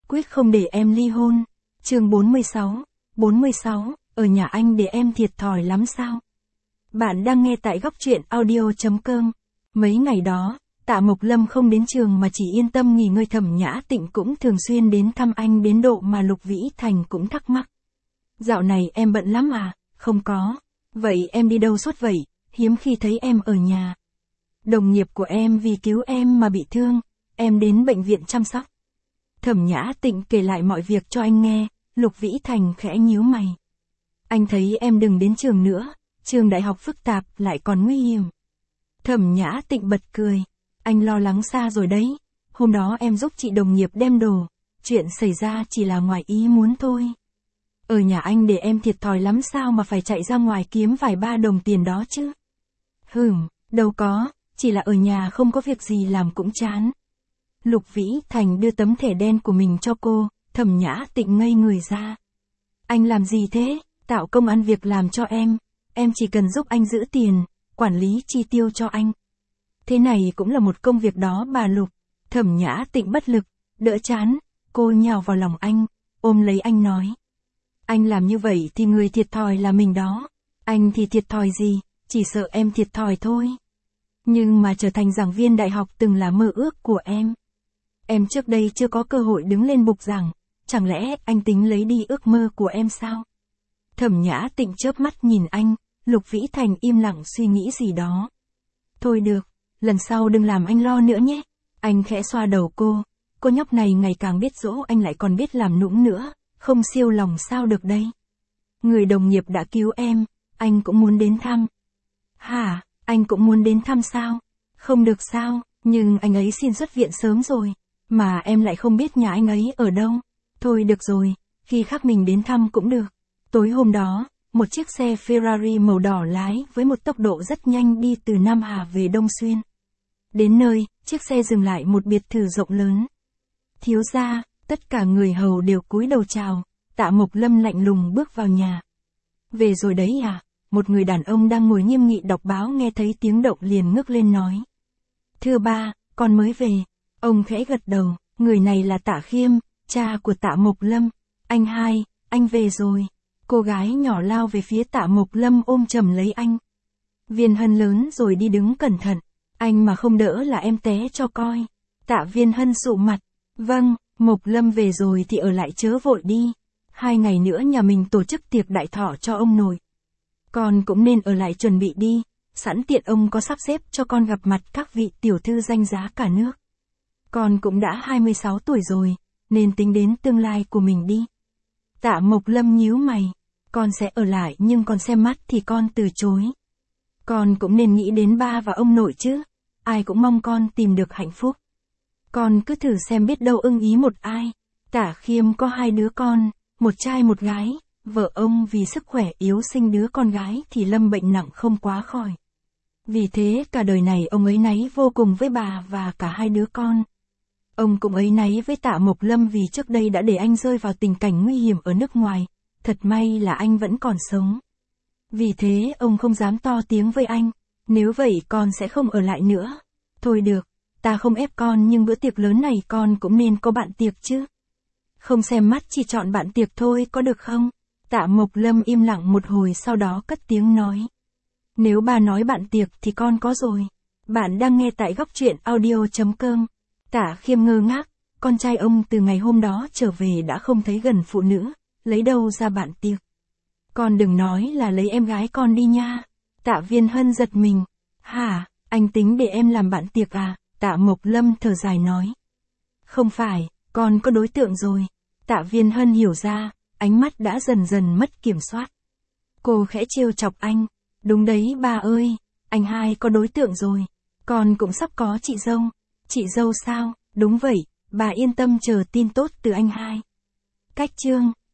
quyết không để em ly hôn. Chương 46, ở nhà anh để em thiệt thòi lắm sao? Bạn đang nghe tại góc truyện audio.com. Mấy ngày đó, Tạ Mộc Lâm không đến trường mà chỉ yên tâm nghỉ ngơi. Thẩm Nhã Tịnh cũng thường xuyên đến thăm anh đến độ mà Lục Vĩ Thành cũng thắc mắc. Dạo này em bận lắm à? Không có. Vậy em đi đâu suốt vậy? Hiếm khi thấy em ở nhà. Đồng nghiệp của em vì cứu em mà bị thương, em đến bệnh viện chăm sóc. Thẩm Nhã Tịnh kể lại mọi việc cho anh nghe. Lục Vĩ Thành khẽ nhíu mày. Anh thấy em đừng đến trường nữa, trường đại học phức tạp lại còn nguy hiểm. Thẩm Nhã Tịnh bật cười. Anh lo lắng xa rồi đấy. Hôm đó em giúp chị đồng nghiệp đem đồ. Chuyện xảy ra chỉ là ngoài ý muốn thôi. Ở nhà anh để em thiệt thòi lắm sao mà phải chạy ra ngoài kiếm vài ba đồng tiền đó chứ? Đâu có, chỉ là ở nhà không có việc gì làm cũng chán. Lục Vĩ Thành đưa tấm thẻ đen của mình cho cô. Thẩm Nhã Tịnh ngây người ra. Anh làm gì thế? Tạo công ăn việc làm cho em chỉ cần giúp anh giữ tiền, quản lý chi tiêu cho anh. Thế này cũng là một công việc đó bà Lục. Thẩm Nhã Tịnh bất lực, đỡ chán, cô nhào vào lòng anh, ôm lấy anh nói. Anh làm như vậy thì người thiệt thòi là mình đó. Anh thì thiệt thòi gì, chỉ sợ em thiệt thòi thôi. Nhưng mà trở thành giảng viên đại học từng là mơ ước của em. Em trước đây chưa có cơ hội đứng lên bục giảng, chẳng lẽ anh tính lấy đi ước mơ của em sao? Thẩm Nhã Tịnh chớp mắt nhìn anh. Lục Vĩ Thành im lặng suy nghĩ gì đó. Thôi được, lần sau đừng làm anh lo nữa nhé. Anh khẽ xoa đầu cô. Cô nhóc này ngày càng biết dỗ anh lại còn biết làm nũng nữa, không siêu lòng sao được đây. Người đồng nghiệp đã cứu em, anh cũng muốn đến thăm. Hả, anh cũng muốn đến thăm sao? Không được sao, nhưng anh ấy xin xuất viện sớm rồi, mà em lại không biết nhà anh ấy ở đâu. Thôi được rồi, khi khác mình đến thăm cũng được. Tối hôm đó, một chiếc xe Ferrari màu đỏ lái với một tốc độ rất nhanh đi từ Nam Hà về Đông Xuyên. Đến nơi, chiếc xe dừng lại một biệt thự rộng lớn. Thiếu gia, tất cả người hầu đều cúi đầu chào. Tạ Mộc Lâm lạnh lùng bước vào nhà. Về rồi đấy à? Một người đàn ông đang ngồi nghiêm nghị đọc báo nghe thấy tiếng động liền ngước lên nói. Thưa ba, con mới về. Ông khẽ gật đầu, người này là Tạ Khiêm, cha của Tạ Mộc Lâm. Anh hai, anh về rồi. Cô gái nhỏ lao về phía Tạ Mộc Lâm ôm chầm lấy anh. Viên Hân lớn rồi đi đứng cẩn thận. Anh mà không đỡ là em té cho coi. Tạ Viên Hân sụ mặt. Vâng, Mộc Lâm về rồi thì ở lại chớ vội đi. 2 ngày nữa nhà mình tổ chức tiệc đại thọ cho ông nội. Con cũng nên ở lại chuẩn bị đi. Sẵn tiện ông có sắp xếp cho con gặp mặt các vị tiểu thư danh giá cả nước. Con cũng đã 26 tuổi rồi, nên tính đến tương lai của mình đi. Tạ Mộc Lâm nhíu mày. Con sẽ ở lại nhưng con xem mắt thì con từ chối. Con cũng nên nghĩ đến ba và ông nội chứ. Ai cũng mong con tìm được hạnh phúc. Con cứ thử xem biết đâu ưng ý một ai. Tạ Khiêm có 2 đứa con, một trai một gái. Vợ ông vì sức khỏe yếu sinh đứa con gái thì lâm bệnh nặng không quá khỏi. Vì thế cả đời này ông ấy náy vô cùng với bà và cả 2 đứa con. Ông cũng ấy náy với Tạ Mộc Lâm vì trước đây đã để anh rơi vào tình cảnh nguy hiểm ở nước ngoài. Thật may là anh vẫn còn sống. Vì thế ông không dám to tiếng với anh. Nếu vậy con sẽ không ở lại nữa. Thôi được, ta không ép con nhưng bữa tiệc lớn này con cũng nên có bạn tiệc chứ. Không xem mắt chỉ chọn bạn tiệc thôi có được không? Tạ Mộc Lâm im lặng một hồi sau đó cất tiếng nói. Nếu bà nói bạn tiệc thì con có rồi. Bạn đang nghe tại góc truyện audio.com. Tạ Khiêm ngơ ngác, con trai ông từ ngày hôm đó trở về đã không thấy gần phụ nữ, lấy đâu ra bạn tiệc. Con đừng nói là lấy em gái con đi nha. Tạ Viên Hân giật mình. Hả, anh tính để em làm bạn tiệc à? Tạ Mộc Lâm thở dài nói. Không phải, con có đối tượng rồi. Tạ Viên Hân hiểu ra, ánh mắt đã dần dần mất kiểm soát. Cô khẽ trêu chọc anh. Đúng đấy bà ơi, anh hai có đối tượng rồi. Con cũng sắp có chị dâu. Chị dâu sao? Đúng vậy, bà yên tâm chờ tin tốt từ anh hai. Cách chương